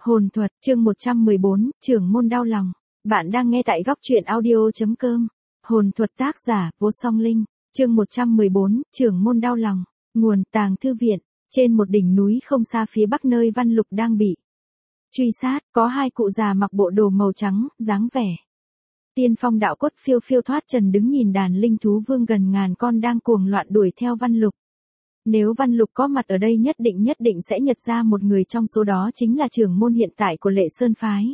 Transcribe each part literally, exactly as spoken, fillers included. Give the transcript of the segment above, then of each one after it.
Hồn thuật, chương một trăm mười bốn, trưởng môn đau lòng. Bạn đang nghe tại góc truyện audio chấm com. Hồn thuật tác giả, Vô Song Linh. Chương một trăm mười bốn, trưởng môn đau lòng. Nguồn, Tàng Thư Viện. Trên một đỉnh núi không xa phía bắc nơi Văn Lục đang bị truy sát, có hai cụ già mặc bộ đồ màu trắng, dáng vẻ tiên phong đạo cốt phiêu phiêu thoát trần đứng nhìn đàn linh thú vương gần ngàn con đang cuồng loạn đuổi theo Văn Lục. Nếu Văn Lục có mặt ở đây nhất định nhất định sẽ nhận ra một người trong số đó chính là trưởng môn hiện tại của Lệ Sơn Phái.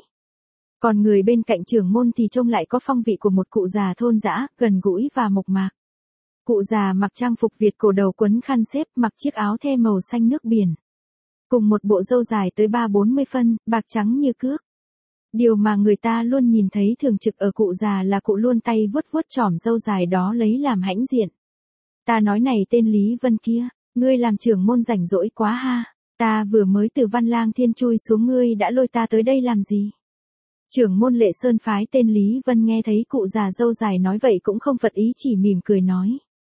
Còn người bên cạnh trưởng môn thì trông lại có phong vị của một cụ già thôn dã, gần gũi và mộc mạc. Cụ già mặc trang phục Việt cổ đầu quấn khăn xếp, mặc chiếc áo the màu xanh nước biển. Cùng một bộ râu dài tới ba bốn mươi phân, bạc trắng như cước. Điều mà người ta luôn nhìn thấy thường trực ở cụ già là cụ luôn tay vuốt vuốt chỏm râu dài đó lấy làm hãnh diện. Ta nói này tên Lý Vân kia, ngươi làm trưởng môn rảnh rỗi quá ha, ta vừa mới từ Văn Lang Thiên chui xuống ngươi đã lôi ta tới đây làm gì? Trưởng môn Lệ Sơn Phái tên Lý Vân nghe thấy cụ già râu dài nói vậy cũng không phật ý, chỉ mỉm cười nói.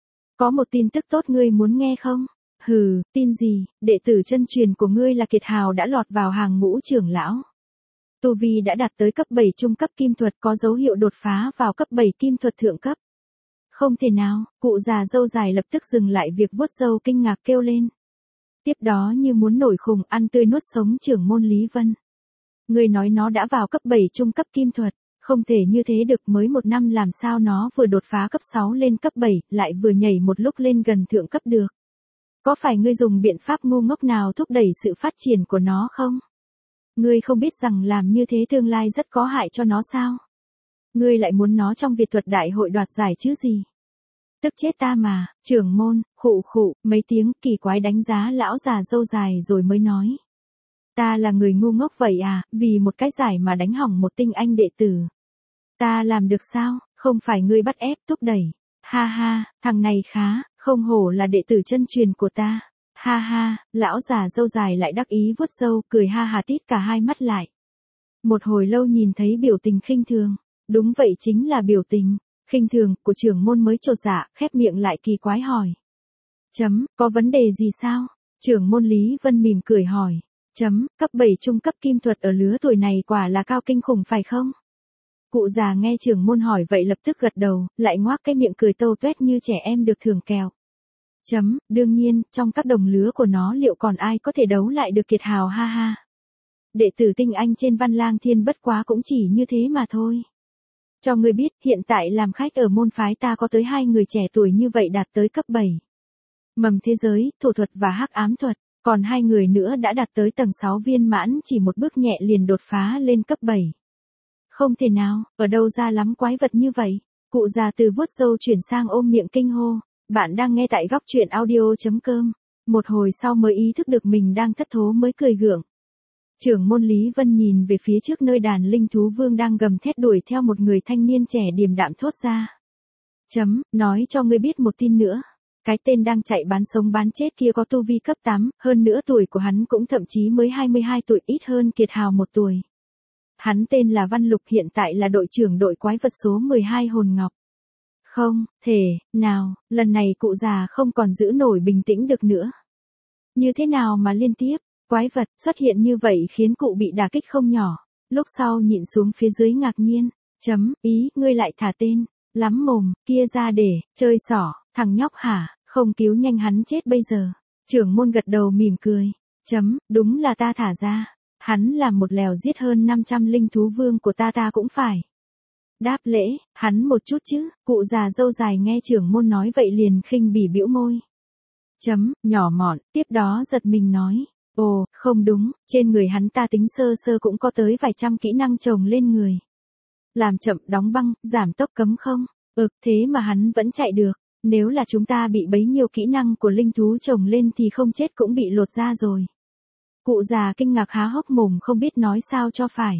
Có một tin tức tốt ngươi muốn nghe không? Hừ, tin gì? Đệ tử chân truyền của ngươi là Kiệt Hào đã lọt vào hàng ngũ trưởng lão. Tu vi đã đạt tới cấp bảy trung cấp kim thuật, có dấu hiệu đột phá vào cấp bảy kim thuật thượng cấp. Không thể nào, cụ già râu dài lập tức dừng lại việc vuốt râu kinh ngạc kêu lên. Tiếp đó như muốn nổi khùng ăn tươi nuốt sống trưởng môn Lý Vân. Người nói nó đã vào cấp bảy trung cấp kim thuật, không thể như thế được, mới một năm làm sao nó vừa đột phá cấp sáu lên cấp bảy, lại vừa nhảy một lúc lên gần thượng cấp được. Có phải ngươi dùng biện pháp ngu ngốc nào thúc đẩy sự phát triển của nó không? Ngươi không biết rằng làm như thế tương lai rất có hại cho nó sao? Ngươi lại muốn nó trong Việt thuật đại hội đoạt giải chứ gì? Tức chết ta mà, trưởng môn, khụ khụ, mấy tiếng kỳ quái đánh giá lão già râu dài rồi mới nói. Ta là người ngu ngốc vậy à, vì một cái giải mà đánh hỏng một tinh anh đệ tử. Ta làm được sao, không phải ngươi bắt ép thúc đẩy. Ha ha, thằng này khá, không hổ là đệ tử chân truyền của ta. Ha ha, lão già râu dài lại đắc ý vuốt râu, cười ha hà tít cả hai mắt lại. Một hồi lâu nhìn thấy biểu tình khinh thường, đúng vậy chính là biểu tình khinh thường của trưởng môn mới chột dạ, khép miệng lại kỳ quái hỏi. Chấm, có vấn đề gì sao? Trưởng môn Lý Vân mỉm cười hỏi. Chấm, cấp bảy trung cấp kim thuật ở lứa tuổi này quả là cao kinh khủng phải không? Cụ già nghe trưởng môn hỏi vậy lập tức gật đầu, lại ngoác cái miệng cười tâu tuét như trẻ em được thưởng kẹo. Chấm, đương nhiên, trong các đồng lứa của nó liệu còn ai có thể đấu lại được Kiệt Hào ha ha. Đệ tử tinh anh trên Văn Lang Thiên bất quá cũng chỉ như thế mà thôi. Cho ngươi biết, hiện tại làm khách ở môn phái ta có tới hai người trẻ tuổi như vậy đạt tới cấp bảy. Mầm thế giới, thổ thuật và hắc ám thuật, còn hai người nữa đã đạt tới tầng sáu viên mãn, chỉ một bước nhẹ liền đột phá lên cấp bảy. Không thể nào, ở đâu ra lắm quái vật như vậy? Cụ già từ vuốt râu chuyển sang ôm miệng kinh hô. Bạn đang nghe tại góc truyện audio chấm com. Một hồi sau mới ý thức được mình đang thất thố mới cười gượng. Trưởng môn Lý Vân nhìn về phía trước nơi đàn linh thú vương đang gầm thét đuổi theo một người thanh niên trẻ điềm đạm thốt ra. Chấm, nói cho ngươi biết một tin nữa. Cái tên đang chạy bán sống bán chết kia có tu vi cấp tám, hơn nữa tuổi của hắn cũng thậm chí mới hai mươi hai tuổi, ít hơn Kiệt Hào một tuổi. Hắn tên là Văn Lục, hiện tại là đội trưởng đội quái vật số mười hai Hồn Ngọc. Không, thể, nào, lần này cụ già không còn giữ nổi bình tĩnh được nữa. Như thế nào mà liên tiếp, quái vật xuất hiện như vậy khiến cụ bị đả kích không nhỏ, lúc sau nhịn xuống phía dưới ngạc nhiên. Chấm, ý, ngươi lại thả tên, lắm mồm, kia ra để, chơi xỏ, thằng nhóc hả, không cứu nhanh hắn chết bây giờ. Trưởng môn gật đầu mỉm cười. Chấm, đúng là ta thả ra, hắn làm một lèo giết hơn năm trăm linh thú vương của ta ta cũng phải đáp lễ, hắn một chút chứ. Cụ già râu dài nghe trưởng môn nói vậy liền khinh bỉ bĩu môi. Chấm, nhỏ mọn, tiếp đó giật mình nói. Ồ, không đúng, trên người hắn ta tính sơ sơ cũng có tới vài trăm kỹ năng chồng lên người. Làm chậm, đóng băng, giảm tốc, cấm không. Ực, thế mà hắn vẫn chạy được. Nếu là chúng ta bị bấy nhiêu kỹ năng của linh thú chồng lên thì không chết cũng bị lột ra rồi. Cụ già kinh ngạc há hốc mồm không biết nói sao cho phải.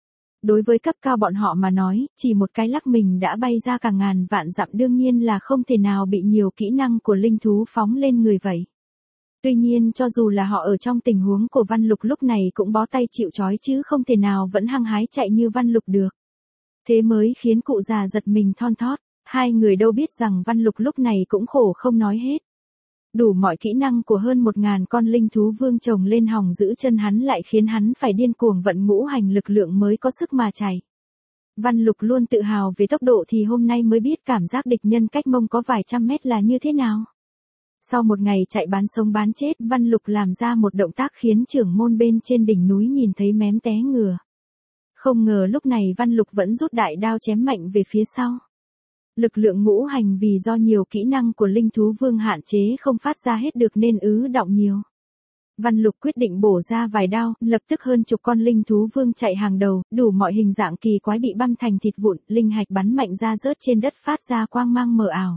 Đối với cấp cao bọn họ mà nói, chỉ một cái lắc mình đã bay ra cả ngàn vạn dặm, đương nhiên là không thể nào bị nhiều kỹ năng của linh thú phóng lên người vậy. Tuy nhiên cho dù là họ ở trong tình huống của Văn Lục lúc này cũng bó tay chịu trói chứ không thể nào vẫn hăng hái chạy như Văn Lục được. Thế mới khiến cụ già giật mình thon thót, hai người đâu biết rằng Văn Lục lúc này cũng khổ không nói hết. Đủ mọi kỹ năng của hơn một ngàn con linh thú vương chồng lên hòng giữ chân hắn lại khiến hắn phải điên cuồng vận ngũ hành lực lượng mới có sức mà chạy. Văn Lục luôn tự hào về tốc độ thì hôm nay mới biết cảm giác địch nhân cách mông có vài trăm mét là như thế nào. Sau một ngày chạy bán sống bán chết, Văn Lục làm ra một động tác khiến trưởng môn bên trên đỉnh núi nhìn thấy mém té ngửa. Không ngờ lúc này Văn Lục vẫn rút đại đao chém mạnh về phía sau. Lực lượng ngũ hành vì do nhiều kỹ năng của linh thú vương hạn chế không phát ra hết được nên ứ đọng nhiều. Văn Lục quyết định bổ ra vài đao, lập tức hơn chục con linh thú vương chạy hàng đầu, đủ mọi hình dạng kỳ quái bị băm thành thịt vụn, linh hạch bắn mạnh ra rớt trên đất phát ra quang mang mờ ảo.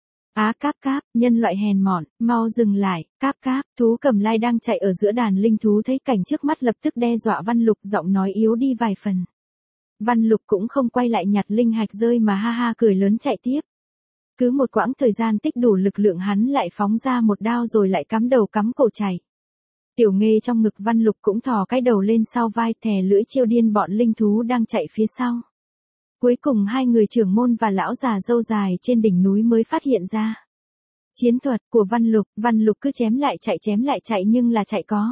Á cáp cáp, nhân loại hèn mọn, mau dừng lại, cáp cáp, thú cầm lai đang chạy ở giữa đàn linh thú thấy cảnh trước mắt lập tức đe dọa Văn Lục, giọng nói yếu đi vài phần. Văn Lục cũng không quay lại nhặt linh hạch rơi mà ha ha cười lớn chạy tiếp. Cứ một quãng thời gian tích đủ lực lượng hắn lại phóng ra một đao rồi lại cắm đầu cắm cổ chạy. Tiểu Nghê trong ngực Văn Lục cũng thò cái đầu lên sau vai thè lưỡi chiêu điên bọn linh thú đang chạy phía sau. Cuối cùng hai người trưởng môn và lão già râu dài trên đỉnh núi mới phát hiện ra. Chiến thuật của Văn Lục, Văn Lục cứ chém lại chạy chém lại chạy nhưng là chạy có.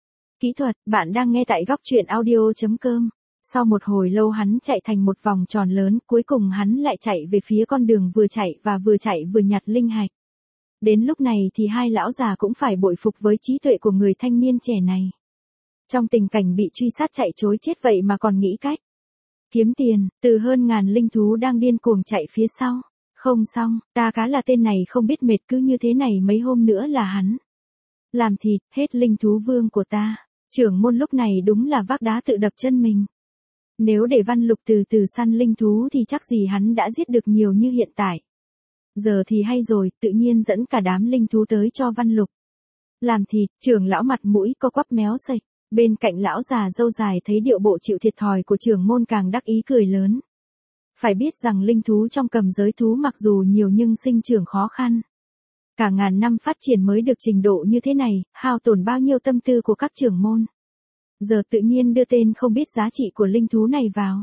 Kỹ thuật, bạn đang nghe tại góc truyện audio chấm com. Sau một hồi lâu hắn chạy thành một vòng tròn lớn, cuối cùng hắn lại chạy về phía con đường vừa chạy và vừa chạy vừa nhặt linh hạch. Đến lúc này thì hai lão già cũng phải bội phục với trí tuệ của người thanh niên trẻ này. Trong tình cảnh bị truy sát chạy trối chết vậy mà còn nghĩ cách kiếm tiền, từ hơn ngàn linh thú đang điên cuồng chạy phía sau. Không xong, ta cá là tên này không biết mệt cứ như thế này mấy hôm nữa là hắn làm thịt hết linh thú vương của ta. Trưởng môn lúc này đúng là vác đá tự đập chân mình. Nếu để Văn Lục từ từ săn linh thú thì chắc gì hắn đã giết được nhiều như hiện tại. Giờ thì hay rồi, tự nhiên dẫn cả đám linh thú tới cho Văn Lục làm thịt. Trưởng lão mặt mũi co quắp méo sạch. Bên cạnh lão già râu dài thấy điệu bộ chịu thiệt thòi của trưởng môn càng đắc ý cười lớn. Phải biết rằng linh thú trong cầm giới thú mặc dù nhiều nhưng sinh trưởng khó khăn. Cả ngàn năm phát triển mới được trình độ như thế này, hao tổn bao nhiêu tâm tư của các trưởng môn. Giờ tự nhiên đưa tên không biết giá trị của linh thú này vào.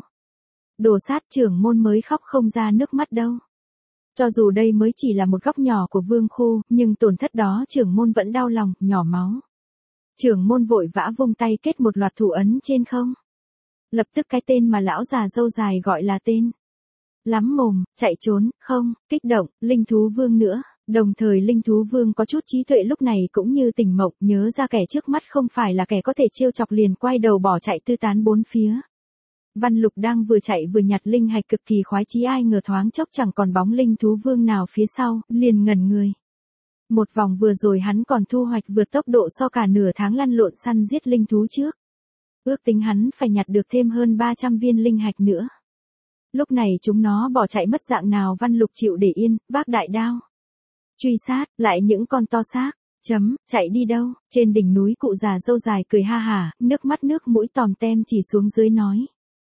Đồ sát trưởng môn mới khóc không ra nước mắt đâu. Cho dù đây mới chỉ là một góc nhỏ của vương khu, nhưng tổn thất đó trưởng môn vẫn đau lòng, nhỏ máu. Trưởng môn vội vã vung tay kết một loạt thủ ấn trên không. Lập tức cái tên mà lão già râu dài gọi là tên lắm mồm, chạy trốn, không, kích động, linh thú vương nữa. Đồng thời linh thú vương có chút trí tuệ lúc này cũng như tỉnh mộng, nhớ ra kẻ trước mắt không phải là kẻ có thể trêu chọc liền quay đầu bỏ chạy tư tán bốn phía. Văn Lục đang vừa chạy vừa nhặt linh hạch cực kỳ khoái chí, ai ngờ thoáng chốc chẳng còn bóng linh thú vương nào phía sau, liền ngẩn người. Một vòng vừa rồi hắn còn thu hoạch vượt tốc độ so cả nửa tháng lăn lộn săn giết linh thú trước. Ước tính hắn phải nhặt được thêm hơn ba trăm viên linh hạch nữa. Lúc này chúng nó bỏ chạy mất dạng nào Văn Lục chịu để yên, vác đại đao. Truy sát, lại những con to xác, chấm, chạy đi đâu, trên đỉnh núi cụ già râu dài cười ha hả, nước mắt nước mũi tòm tem chỉ xuống dưới nói.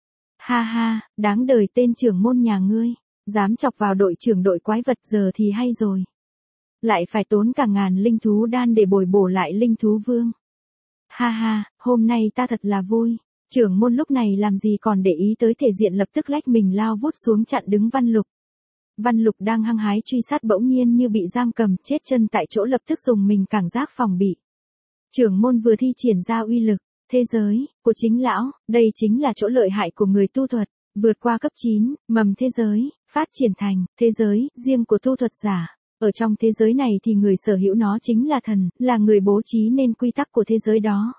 Ha ha, đáng đời tên trưởng môn nhà ngươi, dám chọc vào đội trưởng đội quái vật giờ thì hay rồi. Lại phải tốn cả ngàn linh thú đan để bồi bổ lại linh thú vương. Ha ha, hôm nay ta thật là vui. Trưởng môn lúc này làm gì còn để ý tới thể diện, lập tức lách mình lao vút xuống chặn đứng Văn Lục. Văn Lục đang hăng hái truy sát bỗng nhiên như bị giam cầm chết chân tại chỗ, lập tức dùng mình cảm giác phòng bị. Trưởng môn vừa thi triển ra uy lực, thế giới, của chính lão, đây chính là chỗ lợi hại của người tu thuật, vượt qua cấp chín, mầm thế giới, phát triển thành, thế giới, riêng của tu thuật giả. Ở trong thế giới này thì người sở hữu nó chính là thần, là người bố trí nên quy tắc của thế giới đó.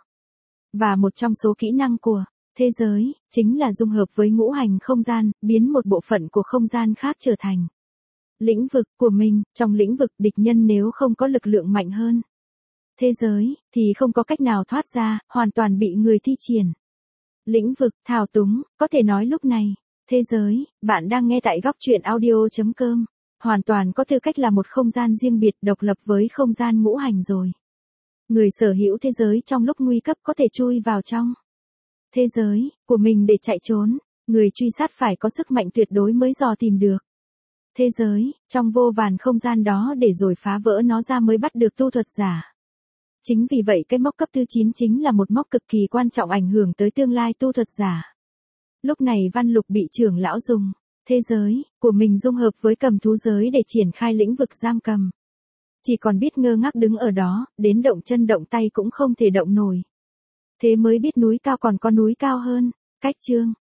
Và một trong số kỹ năng của thế giới, chính là dung hợp với ngũ hành không gian, biến một bộ phận của không gian khác trở thành lĩnh vực của mình. Trong lĩnh vực địch nhân nếu không có lực lượng mạnh hơn thế giới, thì không có cách nào thoát ra, hoàn toàn bị người thi triển lĩnh vực, thao túng. Có thể nói lúc này, thế giới, bạn đang nghe tại góc truyện audio chấm com, hoàn toàn có tư cách là một không gian riêng biệt độc lập với không gian ngũ hành rồi. Người sở hữu thế giới trong lúc nguy cấp có thể chui vào trong thế giới của mình để chạy trốn. Người truy sát phải có sức mạnh tuyệt đối mới dò tìm được thế giới trong vô vàn không gian đó để rồi phá vỡ nó ra mới bắt được tu thuật giả. Chính vì vậy cái mốc cấp thứ chín chính là một mốc cực kỳ quan trọng ảnh hưởng tới tương lai tu thuật giả. Lúc này Văn Lục bị trưởng lão dùng thế giới của mình dung hợp với cầm thú giới để triển khai lĩnh vực giam cầm. Chỉ còn biết ngơ ngác đứng ở đó, đến động chân động tay cũng không thể động nổi. Thế mới biết núi cao còn có núi cao hơn. Cách chương